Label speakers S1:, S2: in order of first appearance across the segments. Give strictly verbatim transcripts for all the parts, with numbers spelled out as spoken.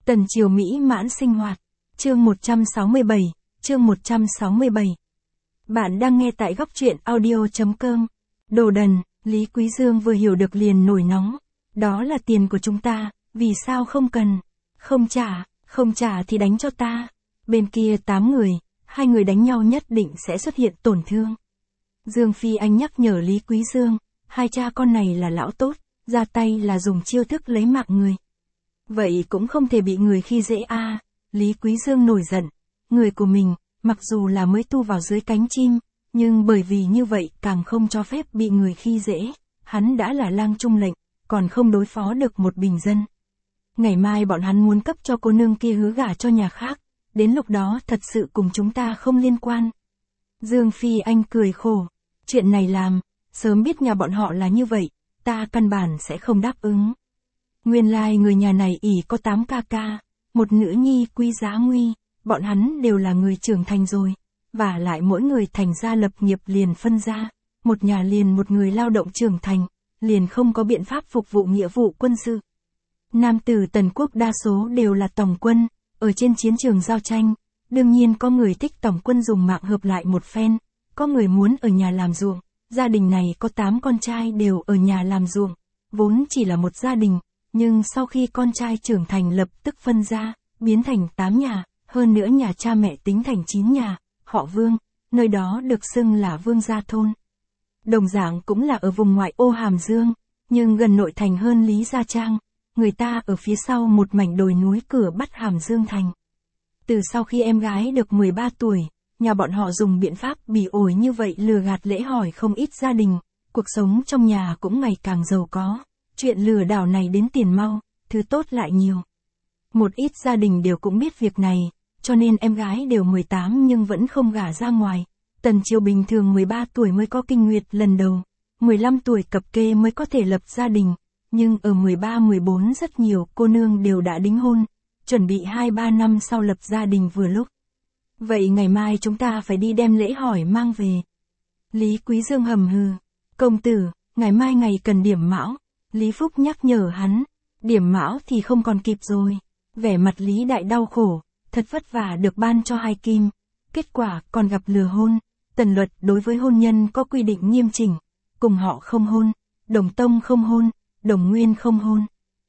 S1: Tần triều mỹ mãn sinh hoạt. Chương một trăm sáu mươi bảy, chương một trăm sáu mươi bảy. Bạn đang nghe tại góc truyện audio chấm com. Đồ đần, Lý Quý Dương vừa hiểu được liền nổi nóng. Đó là tiền của chúng ta, vì sao không cần? Không trả, không trả thì đánh cho ta. Bên kia tám người, hai người đánh nhau nhất định sẽ xuất hiện tổn thương. Dương Phi Anh nhắc nhở Lý Quý Dương, hai cha con này là lão tốt, ra tay là dùng chiêu thức lấy mạng người. Vậy cũng không thể bị người khi dễ a. À. Lý Quý Dương nổi giận, người của mình, mặc dù là mới tu vào dưới cánh chim, nhưng bởi vì như vậy càng không cho phép bị người khi dễ, hắn đã là lang trung lệnh, còn không đối phó được một bình dân. Ngày mai bọn hắn muốn cấp cho cô nương kia hứa gả cho nhà khác, đến lúc đó thật sự cùng chúng ta không liên quan. Dương Phi Anh cười khổ, chuyện này làm, sớm biết nhà bọn họ là như vậy, ta căn bản sẽ không đáp ứng. Nguyên lai like người nhà này ỷ có tám ca ca, một nữ nhi quý giá nguy, bọn hắn đều là người trưởng thành rồi, và lại mỗi người thành gia lập nghiệp liền phân ra, một nhà liền một người lao động trưởng thành, liền không có biện pháp phục vụ nghĩa vụ quân sự. Nam tử Tần quốc đa số đều là tổng quân, ở trên chiến trường giao tranh, đương nhiên có người thích tổng quân dùng mạng hợp lại một phen, có người muốn ở nhà làm ruộng, gia đình này có tám con trai đều ở nhà làm ruộng, vốn chỉ là một gia đình, nhưng sau khi con trai trưởng thành lập tức phân ra, biến thành tám nhà, hơn nữa nhà cha mẹ tính thành chín nhà, họ Vương, nơi đó được xưng là Vương gia thôn. Đồng dạng cũng là ở vùng ngoại ô Hàm Dương, nhưng gần nội thành hơn Lý Gia Trang, người ta ở phía sau một mảnh đồi núi cửa Bắc Hàm Dương thành. Từ sau khi em gái được mười ba tuổi, nhà bọn họ dùng biện pháp bỉ ổi như vậy lừa gạt lễ hỏi không ít gia đình, cuộc sống trong nhà cũng ngày càng giàu có. Chuyện lừa đảo này đến tiền mau, thứ tốt lại nhiều. Một ít gia đình đều cũng biết việc này, cho nên em gái đều mười tám nhưng vẫn không gả ra ngoài. Tần triều bình thường mười ba tuổi mới có kinh nguyệt lần đầu, mười lăm tuổi cập kê mới có thể lập gia đình, nhưng ở mười ba mười bốn rất nhiều cô nương đều đã đính hôn, chuẩn bị hai ba năm sau lập gia đình vừa lúc. Vậy ngày mai chúng ta phải đi đem lễ hỏi mang về. Lý Quý Dương hầm hừ, công tử, ngày mai ngày cần điểm mão. Lý Phúc nhắc nhở hắn, điểm mão thì không còn kịp rồi. Vẻ mặt Lý Đại đau khổ, thật vất vả được ban cho hai kim, kết quả còn gặp lừa hôn. Tần luật đối với hôn nhân có quy định nghiêm chỉnh, cùng họ không hôn, đồng tông không hôn, đồng nguyên không hôn.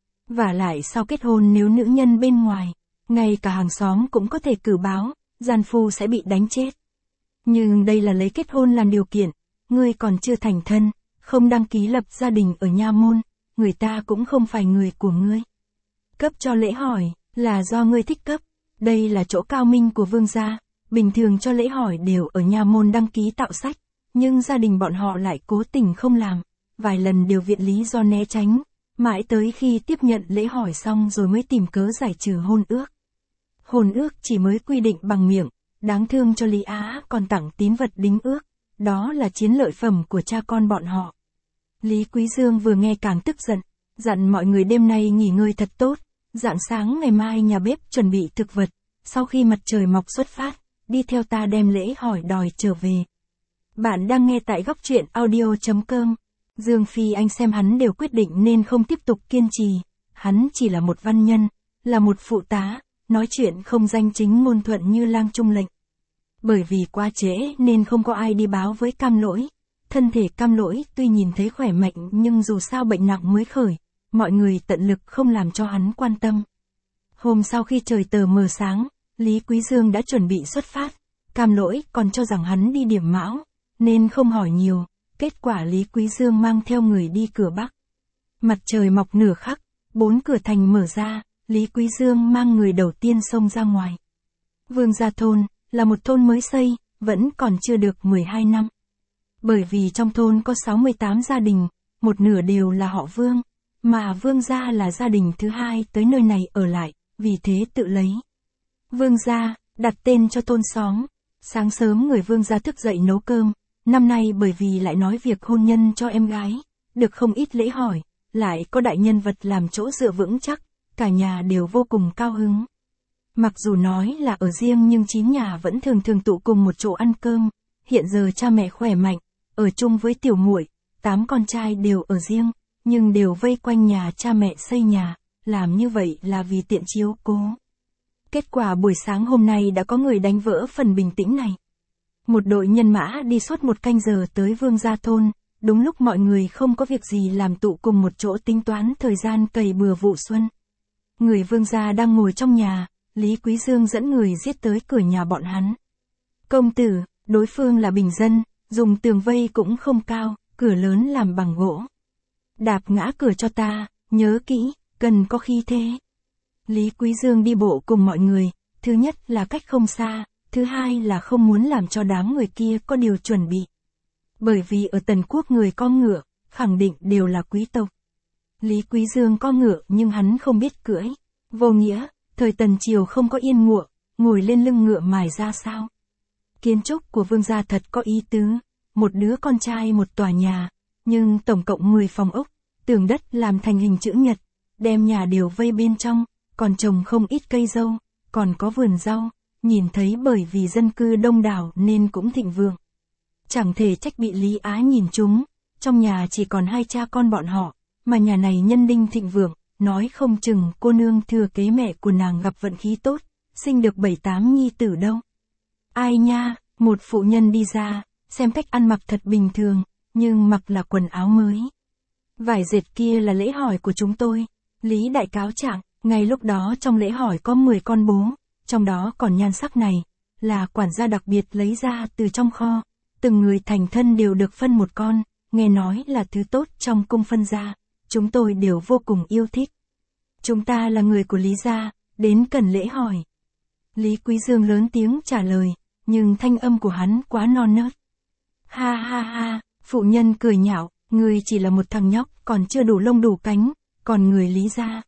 S1: Và lại sau kết hôn nếu nữ nhân bên ngoài, ngay cả hàng xóm cũng có thể cử báo, gian phu sẽ bị đánh chết. Nhưng đây là lấy kết hôn làm điều kiện, ngươi còn chưa thành thân, không đăng ký lập gia đình ở nha môn, người ta cũng không phải người của ngươi. Cấp cho lễ hỏi, là do ngươi thích cấp, đây là chỗ cao minh của vương gia, bình thường cho lễ hỏi đều ở nha môn đăng ký tạo sách, nhưng gia đình bọn họ lại cố tình không làm, vài lần đều viện lý do né tránh, mãi tới khi tiếp nhận lễ hỏi xong rồi mới tìm cớ giải trừ hôn ước. Hôn ước chỉ mới quy định bằng miệng, đáng thương cho Lý Á còn tặng tín vật đính ước, đó là chiến lợi phẩm của cha con bọn họ. Lý Quý Dương vừa nghe càng tức giận, dặn mọi người đêm nay nghỉ ngơi thật tốt, rạng sáng ngày mai nhà bếp chuẩn bị thực vật, sau khi mặt trời mọc xuất phát, đi theo ta đem lễ hỏi đòi trở về. Bạn đang nghe tại góc truyện audio chấm com. Dương Phi Anh xem hắn đều quyết định nên không tiếp tục kiên trì, hắn chỉ là một văn nhân, là một phụ tá, nói chuyện không danh chính ngôn thuận như lang trung lệnh. Bởi vì quá trễ nên không có ai đi báo với Cam Lỗi. Thân thể Cam Lỗi tuy nhìn thấy khỏe mạnh nhưng dù sao bệnh nặng mới khởi, mọi người tận lực không làm cho hắn quan tâm. Hôm sau khi trời tờ mờ sáng, Lý Quý Dương đã chuẩn bị xuất phát, Cam Lỗi còn cho rằng hắn đi điểm mão, nên không hỏi nhiều, kết quả Lý Quý Dương mang theo người đi cửa Bắc. Mặt trời mọc nửa khắc, bốn cửa thành mở ra, Lý Quý Dương mang người đầu tiên xông ra ngoài. Vương gia thôn, là một thôn mới xây, vẫn còn chưa được mười hai năm. Bởi vì trong thôn có sáu mươi tám gia đình, một nửa đều là họ Vương, mà Vương gia là gia đình thứ hai tới nơi này ở lại, vì thế tự lấy Vương gia, đặt tên cho thôn xóm. Sáng sớm người Vương gia thức dậy nấu cơm, năm nay bởi vì lại nói việc hôn nhân cho em gái, được không ít lễ hỏi, lại có đại nhân vật làm chỗ dựa vững chắc, cả nhà đều vô cùng cao hứng. Mặc dù nói là ở riêng nhưng chín nhà vẫn thường thường tụ cùng một chỗ ăn cơm, hiện giờ cha mẹ khỏe mạnh, ở chung với tiểu muội, tám con trai đều ở riêng, nhưng đều vây quanh nhà cha mẹ xây nhà, làm như vậy là vì tiện chiếu cố. Kết quả buổi sáng hôm nay đã có người đánh vỡ phần bình tĩnh này. Một đội nhân mã đi suốt một canh giờ tới Vương gia thôn, đúng lúc mọi người không có việc gì làm tụ cùng một chỗ tính toán thời gian cày bừa vụ xuân. Người Vương gia đang ngồi trong nhà, Lý Quý Dương dẫn người giết tới cửa nhà bọn hắn. Công tử, đối phương là bình dân, dùng tường vây cũng không cao, cửa lớn làm bằng gỗ. Đạp ngã cửa cho ta, nhớ kỹ, cần có khí thế. Lý Quý Dương đi bộ cùng mọi người, thứ nhất là cách không xa, thứ hai là không muốn làm cho đám người kia có điều chuẩn bị. Bởi vì ở Tần Quốc người có ngựa, khẳng định đều là quý tộc. Lý Quý Dương có ngựa nhưng hắn không biết cưỡi. Vô nghĩa, thời Tần Triều không có yên ngựa, ngồi lên lưng ngựa mài ra sao. Kiến trúc của Vương gia thật có ý tứ, một đứa con trai một tòa nhà, nhưng tổng cộng mười phòng ốc, tường đất làm thành hình chữ nhật, đem nhà đều vây bên trong, còn trồng không ít cây dâu, còn có vườn rau, nhìn thấy bởi vì dân cư đông đảo nên cũng thịnh vượng. Chẳng thể trách bị Lý Ái nhìn chúng, trong nhà chỉ còn hai cha con bọn họ, mà nhà này nhân đinh thịnh vượng, nói không chừng cô nương thừa kế mẹ của nàng gặp vận khí tốt, sinh được bảy tám nhi tử đâu. Ai nha, một phụ nhân đi ra, xem cách ăn mặc thật bình thường, nhưng mặc là quần áo mới. Vải dệt kia là lễ hỏi của chúng tôi. Lý đại cáo trạng, ngay lúc đó trong lễ hỏi có mười con bố, trong đó còn nhan sắc này, là quản gia đặc biệt lấy ra từ trong kho, từng người thành thân đều được phân một con, nghe nói là thứ tốt trong cung phân ra, chúng tôi đều vô cùng yêu thích. Chúng ta là người của Lý gia, đến cần lễ hỏi. Lý Quý Dương lớn tiếng trả lời, nhưng thanh âm của hắn quá non nớt. Ha ha ha, phụ nhân cười nhạo, người chỉ là một thằng nhóc, còn chưa đủ lông đủ cánh, còn người Lý gia.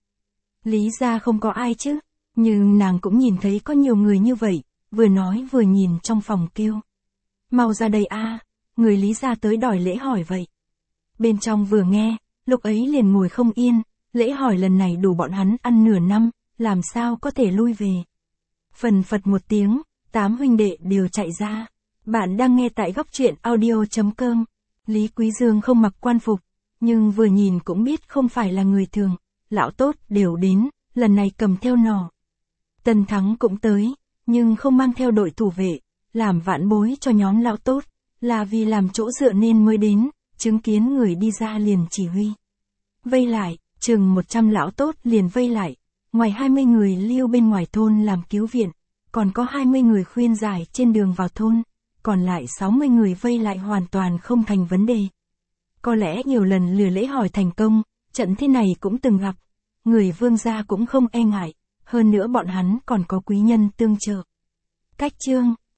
S1: Lý gia không có ai chứ, nhưng nàng cũng nhìn thấy có nhiều người như vậy, vừa nói vừa nhìn trong phòng kêu. Mau ra đây a, người Lý gia tới đòi lễ hỏi vậy. Bên trong vừa nghe, lúc ấy liền ngồi không yên, lễ hỏi lần này đủ bọn hắn ăn nửa năm, làm sao có thể lui về. Phần phật một tiếng, tám huynh đệ đều chạy ra. Bạn đang nghe tại góc truyện audio chấm com. Lý Quý Dương không mặc quan phục, nhưng vừa nhìn cũng biết không phải là người thường. Lão tốt đều đến, lần này cầm theo nỏ. Tần Thắng cũng tới, nhưng không mang theo đội thủ vệ, làm vãn bối cho nhóm lão tốt, là vì làm chỗ dựa nên mới đến, chứng kiến người đi ra liền chỉ huy. Vây lại, chừng một trăm lão tốt liền vây lại, ngoài hai mươi người lưu bên ngoài thôn làm cứu viện, còn có hai mươi người khuyên giải trên đường vào thôn, còn lại sáu mươi người vây lại hoàn toàn không thành vấn đề. Có lẽ nhiều lần lừa lễ hỏi thành công, trận thế này cũng từng gặp, người Vương gia cũng không e ngại, hơn nữa bọn hắn còn có quý nhân tương trợ. Cách chương